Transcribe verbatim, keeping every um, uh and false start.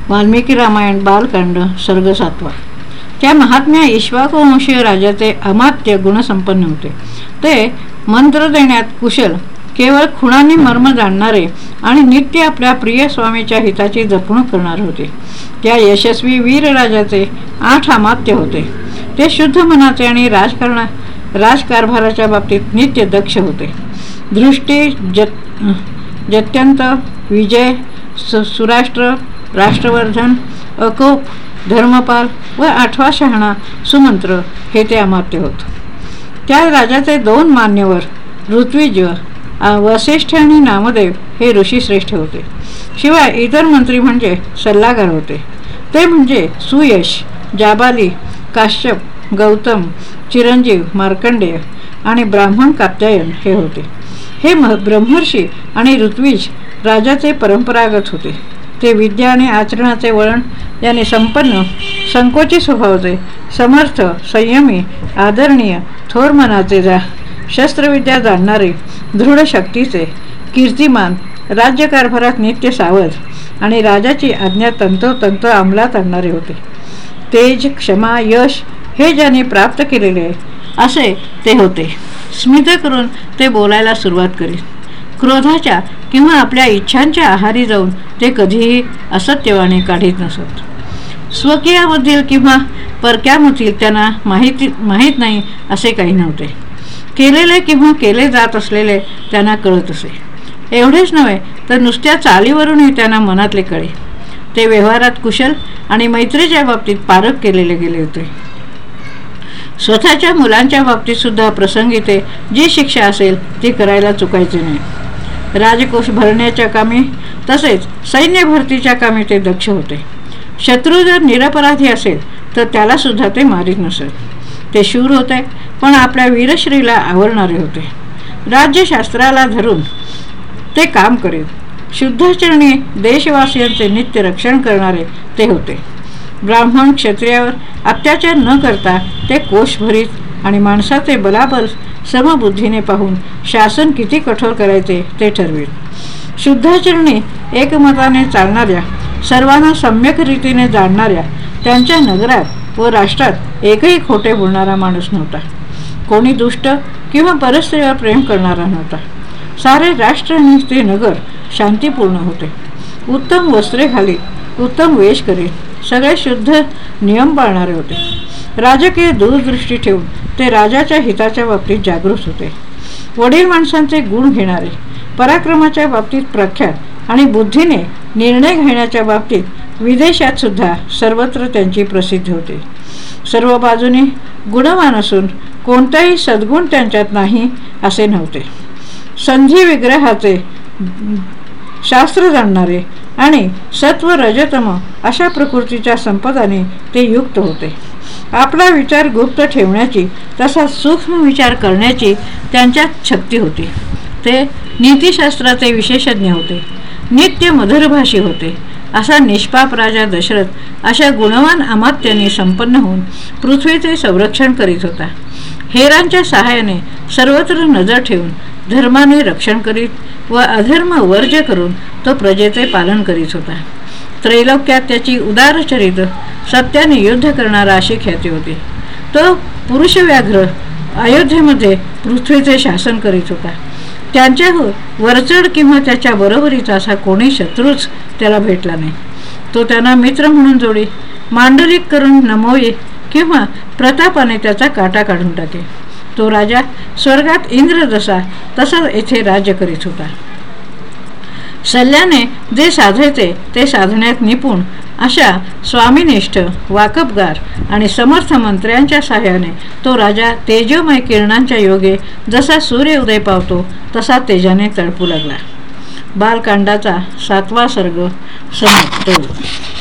वाल्मिकी रामायण बालकांड सर्ग सातवा. त्या महात्म्या इक्ष्वाकुवंशीय राजाचे अमात्य गुणसंपन्न होते. ते मंत्र देण्यात कुशल, केवळ खुणांनी मर्म जाणणारे आणि नित्य आपल्या प्रिय स्वामीच्या हिताची जपणूक करणारे होते. त्या यशस्वी वीर राजाचे आठ अमात्य होते. ते शुद्ध मनाचे आणि राजकारणा राजकारभाराच्या बाबतीत नित्य दक्ष होते. दृष्टी, जत जत्यंत, विजय, सुराष्ट्र, राष्ट्रवर्धन, अकोप, धर्मपाल व आठवा शहाणा सुमंत्र हे ते अमात्य होत. त्या राजाचे दोन मान्यवर ऋत्विज, वसिष्ठ आणि नामदेव हे ऋषीश्रेष्ठ होते. शिवाय इतर मंत्री म्हणजे सल्लागार होते. ते म्हणजे सुयश, जाबाली, काश्यप, गौतम, चिरंजीव, मार्कंडेय आणि ब्राह्मण कात्यायन हे होते. हे ब्रह्मर्षी आणि ऋत्विज राजाचे परंपरागत होते. ते विद्या आणि आचरणाचे वळण याने संपन्न, संकोची स्वभावाचे, समर्थ, संयमी, आदरणीय, थोर मनाचे, जा शस्त्रविद्या जाणणारे, दृढ शक्तीचे, कीर्तिमान, राज्यकारभारात नित्य सावध आणि राजाची आज्ञा तंतोतंत अंमलात आणणारे होते. तेज, क्षमा, यश हे ज्याने प्राप्त केलेले असे ते होते. स्मित करून ते बोलायला सुरुवात करीत. क्रोधाच्या किंवा आपल्या इच्छांच्या आहारी जाऊन ते कधीही असत्यवाणी काढीत नसत. स्वकीयामधील किंवा परक्यामधील त्यांना माहिती माहीत नाही असे काही नव्हते. केलेले किंवा केले जात असलेले त्यांना कळत असे. एवढेच नव्हे तर नुसत्या चालीवरूनही त्यांना मनातले कळे. ते व्यवहारात कुशल आणि मैत्रीच्या बाबतीत पारख केलेले गेले होते. स्वतःच्या मुलांच्या बाबतीत सुद्धा प्रसंगी ते जी शिक्षा असेल ती करायला चुकायचे नाही. राजकोष भरण्याच्या कामी तसेच सैन्य भरतीच्या कामी ते दक्ष होते. शत्रू जर निरपराधी असेल तर त्याला सुद्धा ते मारीत नसत. ते शूर होते पण आपल्या वीरश्रीला आवरणारे होते. राज्यशास्त्राला धरून ते काम करीत. शुद्धाचरणी देशवासियांचे नित्य रक्षण करणारे ते होते. ब्राह्मण क्षत्रियावर अत्याचार न करता ते कोश भरीत आणि माणसाचे बलाबल समबुद्धीने पाहून शासन किती कठोर करायचे ते ठरवित. शुद्धाचरणी एकमताने चालणाऱ्या, सर्वांना सम्यक रीतीने जाणणाऱ्या त्यांच्या नगरात व राष्ट्रात एकही खोटे बोलणारा माणूस नव्हता. कोणी दुष्ट किंवा परस्त्रीवर प्रेम करणारा नव्हता. सारे राष्ट्र आणि ते नगर शांतीपूर्ण होते. उत्तम वस्त्रे घालीत, उत्तम वेश करीत सगळे शुद्ध नियम पाळणारे होते. राजकीय दूरदृष्टी ठेवून ते राजाच्या हिताच्या बाबतीत जागरूक होते. वडील माणसांचे गुण घेणारे, पराक्रमाच्या बाबतीत प्रख्यात आणि बुद्धीने निर्णय घेण्याच्या बाबतीत विदेशात सुद्धा सर्वत्र त्यांची प्रसिद्धी होते. सर्व बाजूने गुणवान असून कोणताही सद्गुण त्यांच्यात नाही असे नव्हते. संधी विग्रहाचे शास्त्र जाणणारे आणि सत्व रजतम अशा प्रकृतीच्या संपदाने ते युक्त होते. आपला विचार गुप्त ठेवण्याची तसाच सूक्ष्म विचार करण्याची त्यांच्यात शक्ती होती. ते नीतिशास्त्राचे विशेषज्ञ होते. नित्य मधुरभाषी होते. असा निष्पाप राजा दशरथ अशा गुणवान अमात्यांनी संपन्न होऊन पृथ्वीचे संरक्षण करीत होता. हेरांच्या सहाय्याने सर्वत्र नजर ठेवून धर्माने रक्षण करीत व अधर्म वर्ज्य करून तो प्रजेचे पालन करीत होता. त्रैलोक्यात त्याची उदार चरित्र, सत्याने युद्ध करणारा अशी ख्याती होती. तो पुरुषव्याघ्र अयोध्येमध्ये पृथ्वीचे शासन करीत होता. त्यांच्यावर वरचढ किंवा त्याच्या बरोबरीचा असा कोणी शत्रूच त्याला भेटला नाही. तो त्यांना मित्र म्हणून जोडी, मांडलिक करून नमोये किंवा प्रतापाने त्याचा काटा काढून टाके. तो राजा स्वर्गात इंद्र जसा तसा येथे राज्य करीत होता. सल्ल्याने जे साधायचे ते साधण्यात निपुण अशा स्वामीनिष्ठ, वाकबगार आणि समर्थ मंत्र्यांच्या सहाय्याने तो राजा तेजोमय किरणांच्या योगे जसा सूर्य उदय पावतो तसा तेजाने तळपू लागला. बालकांडाचा सातवा सर्ग समाप्त.